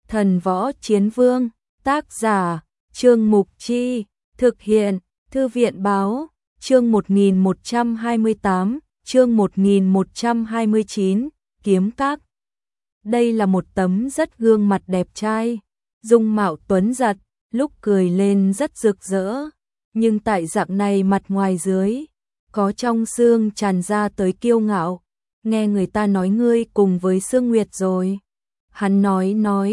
Thần Võ Chiến Vương, tác giả, Trương Mục Chi, thực hiện, Thư viện Báo, chương 1128, chương 1129, Kiếm Các. Đây là một tấm rất gương mặt đẹp trai, dung mạo tuấn giật, lúc cười lên rất rực rỡ, nhưng tại dạng này mặt ngoài dưới, có trong xương tràn ra tới kiêu ngạo, nghe người ta nói ngươi cùng với Sương Nguyệt rồi. Hắn nói,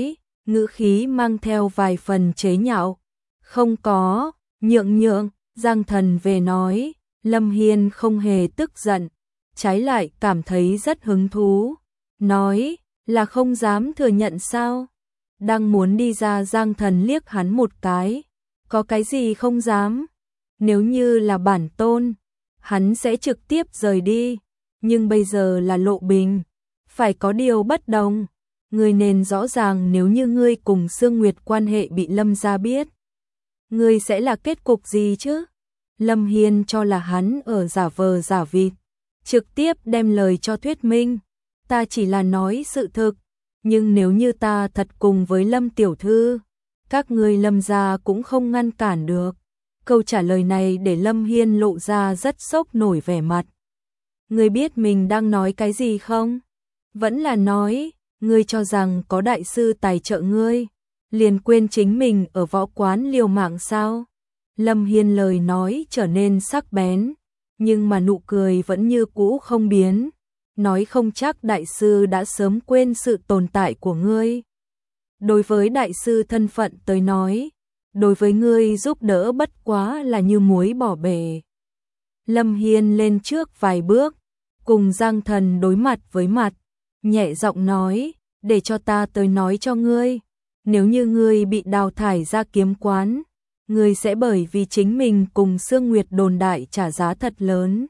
ngữ khí mang theo vài phần chế nhạo. Không có, nhượng, Giang Thần về nói, Lâm Hiên không hề tức giận, trái lại cảm thấy rất hứng thú, nói là không dám thừa nhận sao. Đang muốn đi ra, Giang Thần liếc hắn một cái, có cái gì không dám, nếu như là bản tôn, hắn sẽ trực tiếp rời đi, nhưng bây giờ là Lộ Bình, phải có điều bất đồng. Ngươi nên rõ ràng nếu như ngươi cùng Sương Nguyệt quan hệ bị Lâm gia biết, ngươi sẽ là kết cục gì chứ? Lâm Hiên cho là hắn ở giả vờ giả vịt, trực tiếp đem lời cho thuyết minh. Ta chỉ là nói sự thực, nhưng nếu như ta thật cùng với Lâm tiểu thư, các ngươi Lâm gia cũng không ngăn cản được. Câu trả lời này để Lâm Hiên lộ ra rất sốc nổi vẻ mặt. Ngươi biết mình đang nói cái gì không? Vẫn là nói, ngươi cho rằng có đại sư tài trợ ngươi, liền quên chính mình ở võ quán liều mạng sao? Lâm Hiên lời nói trở nên sắc bén, nhưng mà nụ cười vẫn như cũ không biến, nói không chắc đại sư đã sớm quên sự tồn tại của ngươi. Đối với đại sư thân phận tới nói, đối với ngươi giúp đỡ bất quá là như muối bỏ bể. Lâm Hiên lên trước vài bước, cùng Giang Thần đối mặt với mặt, nhẹ giọng nói, để cho ta tới nói cho ngươi, nếu như ngươi bị đào thải ra kiếm quán, ngươi sẽ bởi vì chính mình cùng Sương Nguyệt đồn đại trả giá thật lớn.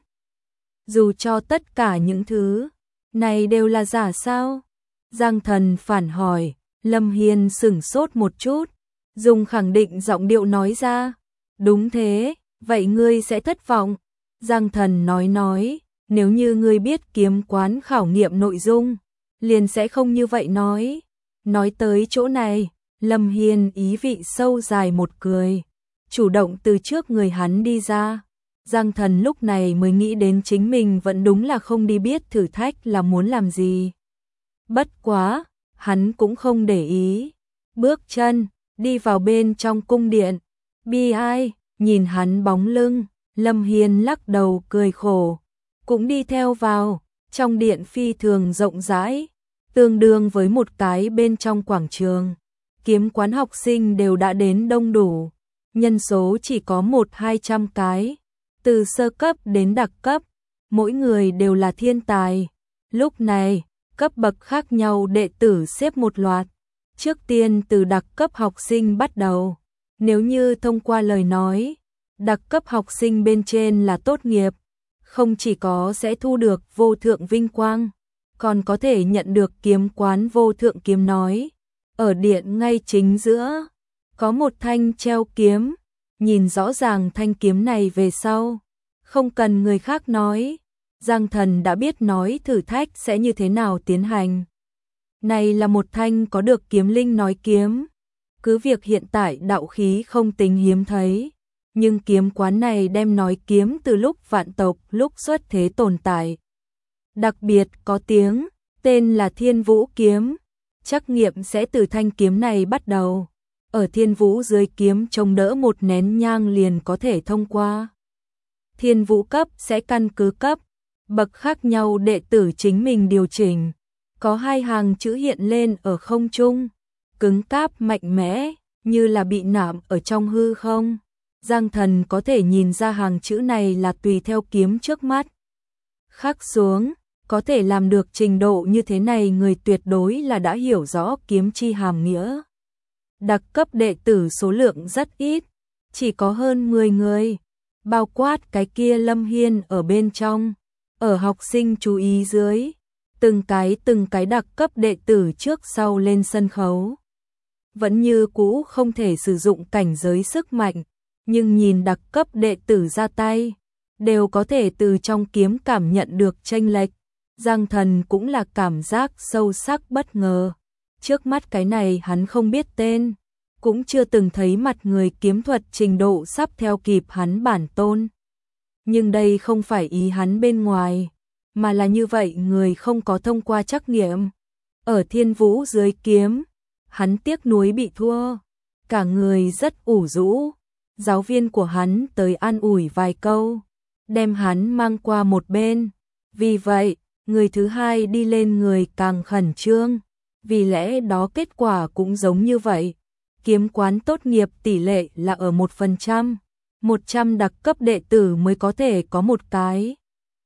Dù cho tất cả những thứ này đều là giả sao? Giang Thần phản hỏi. Lâm Hiên sửng sốt một chút, dùng khẳng định giọng điệu nói ra, đúng thế, vậy ngươi sẽ thất vọng. Giang Thần nói, nếu như ngươi biết kiếm quán khảo nghiệm nội dung, liền sẽ không như vậy nói. Nói tới chỗ này, Lâm Hiên ý vị sâu dài một cười, chủ động từ trước người hắn đi ra. Giang Thần lúc này mới nghĩ đến chính mình vẫn đúng là không đi biết thử thách là muốn làm gì. Bất quá, hắn cũng không để ý, bước chân đi vào bên trong cung điện. Bi ai, nhìn hắn bóng lưng, Lâm Hiên lắc đầu cười khổ, cũng đi theo vào. Trong điện phi thường rộng rãi, tương đương với một cái bên trong quảng trường. Kiếm quán học sinh đều đã đến đông đủ, nhân số chỉ có 100-200 cái, từ sơ cấp đến đặc cấp, mỗi người đều là thiên tài. Lúc này, cấp bậc khác nhau đệ tử xếp một loạt, trước tiên từ đặc cấp học sinh bắt đầu. Nếu như thông qua lời nói, đặc cấp học sinh bên trên là tốt nghiệp, không chỉ có sẽ thu được vô thượng vinh quang, còn có thể nhận được kiếm quán vô thượng kiếm nói. Ở điện ngay chính giữa, có một thanh treo kiếm, nhìn rõ ràng thanh kiếm này về sau, không cần người khác nói, Giang Thần đã biết nói thử thách sẽ như thế nào tiến hành. Này là một thanh có được kiếm linh nói kiếm, cứ việc hiện tại đạo khí không tính hiếm thấy, nhưng kiếm quán này đem nói kiếm từ lúc vạn tộc lúc xuất thế tồn tại. Đặc biệt có tiếng, tên là Thiên Vũ kiếm, trắc nghiệm sẽ từ thanh kiếm này bắt đầu. Ở Thiên Vũ dưới kiếm chống đỡ một nén nhang liền có thể thông qua. Thiên Vũ cấp sẽ căn cứ cấp bậc khác nhau đệ tử chính mình điều chỉnh. Có hai hàng chữ hiện lên ở không trung, cứng cáp mạnh mẽ, như là bị nạm ở trong hư không. Giang Thần có thể nhìn ra hàng chữ này là tùy theo kiếm trước mắt khắc xuống, có thể làm được trình độ như thế này người tuyệt đối là đã hiểu rõ kiếm chi hàm nghĩa. Đặc cấp đệ tử số lượng rất ít, chỉ có hơn 10 người, bao quát cái kia Lâm Hiên ở bên trong. Ở học sinh chú ý dưới, từng cái đặc cấp đệ tử trước sau lên sân khấu. Vẫn như cũ không thể sử dụng cảnh giới sức mạnh, nhưng nhìn đặc cấp đệ tử ra tay, đều có thể từ trong kiếm cảm nhận được chênh lệch. Giang Thần cũng là cảm giác sâu sắc bất ngờ. Trước mắt cái này hắn không biết tên, cũng chưa từng thấy mặt người kiếm thuật trình độ sắp theo kịp hắn bản tôn. Nhưng đây không phải ý hắn bên ngoài, mà là như vậy người không có thông qua trắc nghiệm. Ở Thiên Vũ dưới kiếm, hắn tiếc nuối bị thua, cả người rất ủ rũ. Giáo viên của hắn tới an ủi vài câu, đem hắn mang qua một bên. Vì vậy, người thứ hai đi lên người càng khẩn trương, vì lẽ đó kết quả cũng giống như vậy. Kiếm quán tốt nghiệp tỷ lệ là ở 1%, 100 đặc cấp đệ tử mới có thể có một cái.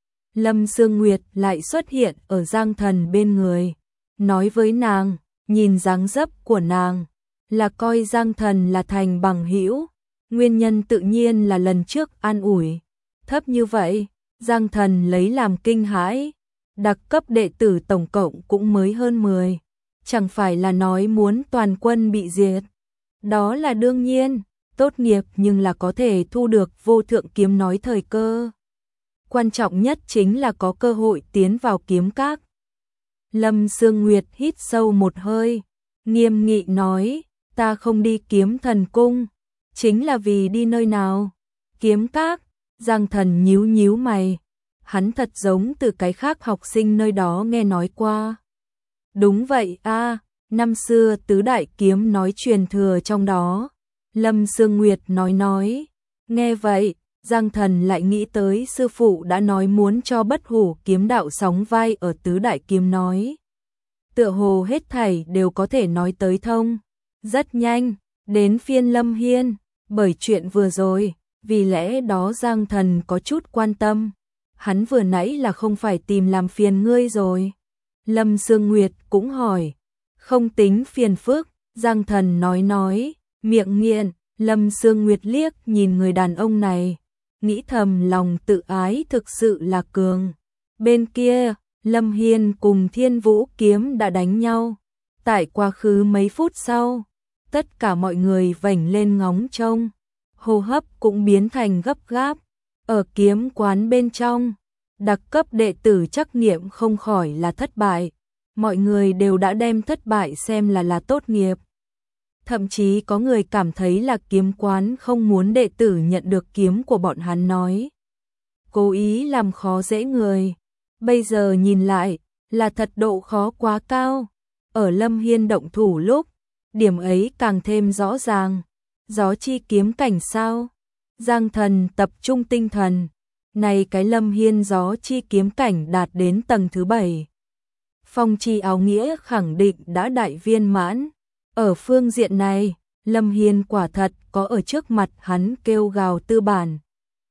Lâm Sương Nguyệt lại xuất hiện ở Giang Thần bên người, nói với nàng, nhìn dáng dấp của nàng, là coi Giang Thần là thành bằng hữu. Nguyên nhân tự nhiên là lần trước an ủi thấp như vậy, Giang Thần lấy làm kinh hãi. Đặc cấp đệ tử tổng cộng cũng mới hơn 10, chẳng phải là nói muốn toàn quân bị diệt. Đó là đương nhiên, tốt nghiệp nhưng là có thể thu được vô thượng kiếm nói thời cơ. Quan trọng nhất chính là có cơ hội tiến vào kiếm các. Lâm Sương Nguyệt hít sâu một hơi, nghiêm nghị nói, ta không đi kiếm thần cung, chính là vì đi nơi nào? Kiếm các. Giang Thần nhíu nhíu mày, hắn thật giống từ cái khác học sinh nơi đó nghe nói qua. Đúng vậy a, năm xưa tứ đại kiếm nói truyền thừa trong đó. Lâm Sương Nguyệt nói. Nghe vậy, Giang Thần lại nghĩ tới sư phụ đã nói muốn cho Bất Hủ kiếm đạo sóng vai ở tứ đại kiếm nói. Tựa hồ hết thảy đều có thể nói tới thông. Rất nhanh, đến phiên Lâm Hiên, bởi chuyện vừa rồi, vì lẽ đó Giang Thần có chút quan tâm. Hắn vừa nãy là không phải tìm làm phiền ngươi rồi. Lâm Sương Nguyệt cũng hỏi. Không tính phiền phức, Giang Thần nói, miệng nghiện. Lâm Sương Nguyệt liếc nhìn người đàn ông này, nghĩ thầm lòng tự ái thực sự là cường. Bên kia, Lâm Hiên cùng Thiên Vũ kiếm đã đánh nhau. Tại quá khứ mấy phút sau, tất cả mọi người vểnh lên ngóng trông, hô hấp cũng biến thành gấp gáp. Ở kiếm quán bên trong, đặc cấp đệ tử trắc nghiệm không khỏi là thất bại. Mọi người đều đã đem thất bại xem là tốt nghiệp. Thậm chí có người cảm thấy là kiếm quán không muốn đệ tử nhận được kiếm của bọn hắn nói. Cố ý làm khó dễ người. Bây giờ nhìn lại, là thật độ khó quá cao. Ở Lâm Hiên động thủ lúc, điểm ấy càng thêm rõ ràng. Gió chi kiếm cảnh sao? Giang Thần tập trung tinh thần. Này cái Lâm Hiên gió chi kiếm cảnh đạt đến tầng thứ 7. Phong chi áo nghĩa khẳng định đã đại viên mãn. Ở phương diện này, Lâm Hiên quả thật có ở trước mặt hắn kêu gào tư bản.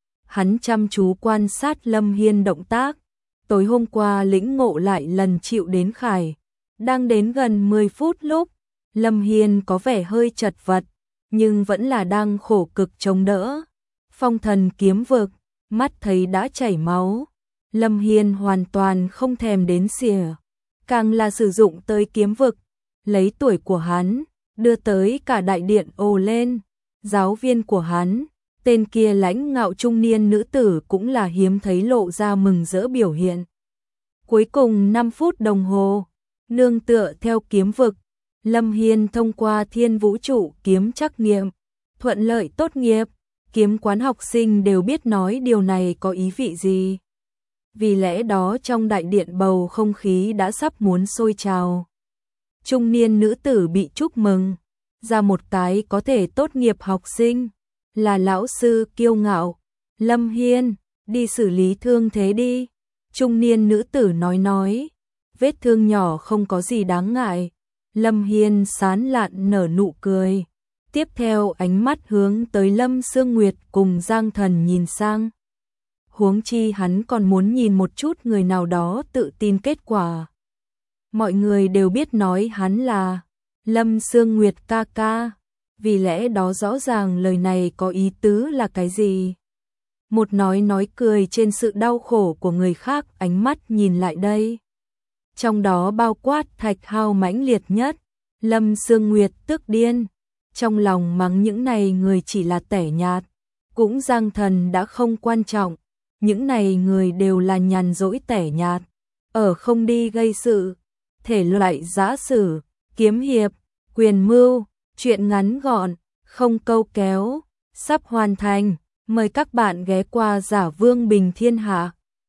Hắn chăm chú quan sát Lâm Hiên động tác. Tối hôm qua lĩnh ngộ lại lần chịu đến khải. Đang đến gần 10 phút lúc, Lâm Hiên có vẻ hơi chật vật, nhưng vẫn là đang khổ cực chống đỡ. Phong thần kiếm vực, mắt thấy đã chảy máu. Lâm Hiên hoàn toàn không thèm đến xỉa. Càng là sử dụng tới kiếm vực, lấy tuổi của hắn, đưa tới cả đại điện ồ lên. Giáo viên của hắn, tên kia lãnh ngạo trung niên nữ tử cũng là hiếm thấy lộ ra mừng rỡ biểu hiện. Cuối cùng 5 phút đồng hồ, nương tựa theo kiếm vực, Lâm Hiên thông qua Thiên Vũ trụ kiếm trắc nghiệm, thuận lợi tốt nghiệp. Kiếm quán học sinh đều biết nói điều này có ý vị gì. Vì lẽ đó trong đại điện bầu không khí đã sắp muốn sôi trào. Trung niên nữ tử bị chúc mừng, ra một cái có thể tốt nghiệp học sinh, là lão sư kiêu ngạo. Lâm Hiên, đi xử lý thương thế đi. Trung niên nữ tử nói, vết thương nhỏ không có gì đáng ngại. Lâm Hiên sán lạn nở nụ cười. Tiếp theo ánh mắt hướng tới Lâm Sương Nguyệt cùng Giang Thần nhìn sang. Huống chi hắn còn muốn nhìn một chút người nào đó tự tin kết quả. Mọi người đều biết nói hắn là Lâm Sương Nguyệt ca ca, vì lẽ đó rõ ràng lời này có ý tứ là cái gì. Một nói cười trên sự đau khổ của người khác, ánh mắt nhìn lại đây. Trong đó bao quát Thạch Hao mãnh liệt nhất. Lâm Sương Nguyệt tức điên, trong lòng mắng những này người chỉ là tẻ nhạt. Cũng Giang Thần đã không quan trọng, những này người đều là nhàn rỗi tẻ nhạt, ở không đi gây sự. Thể loại giã sử, kiếm hiệp, quyền mưu, truyện ngắn gọn, không câu kéo, sắp hoàn thành. Mời các bạn ghé qua Giả Vương Bình Thiên Hạ.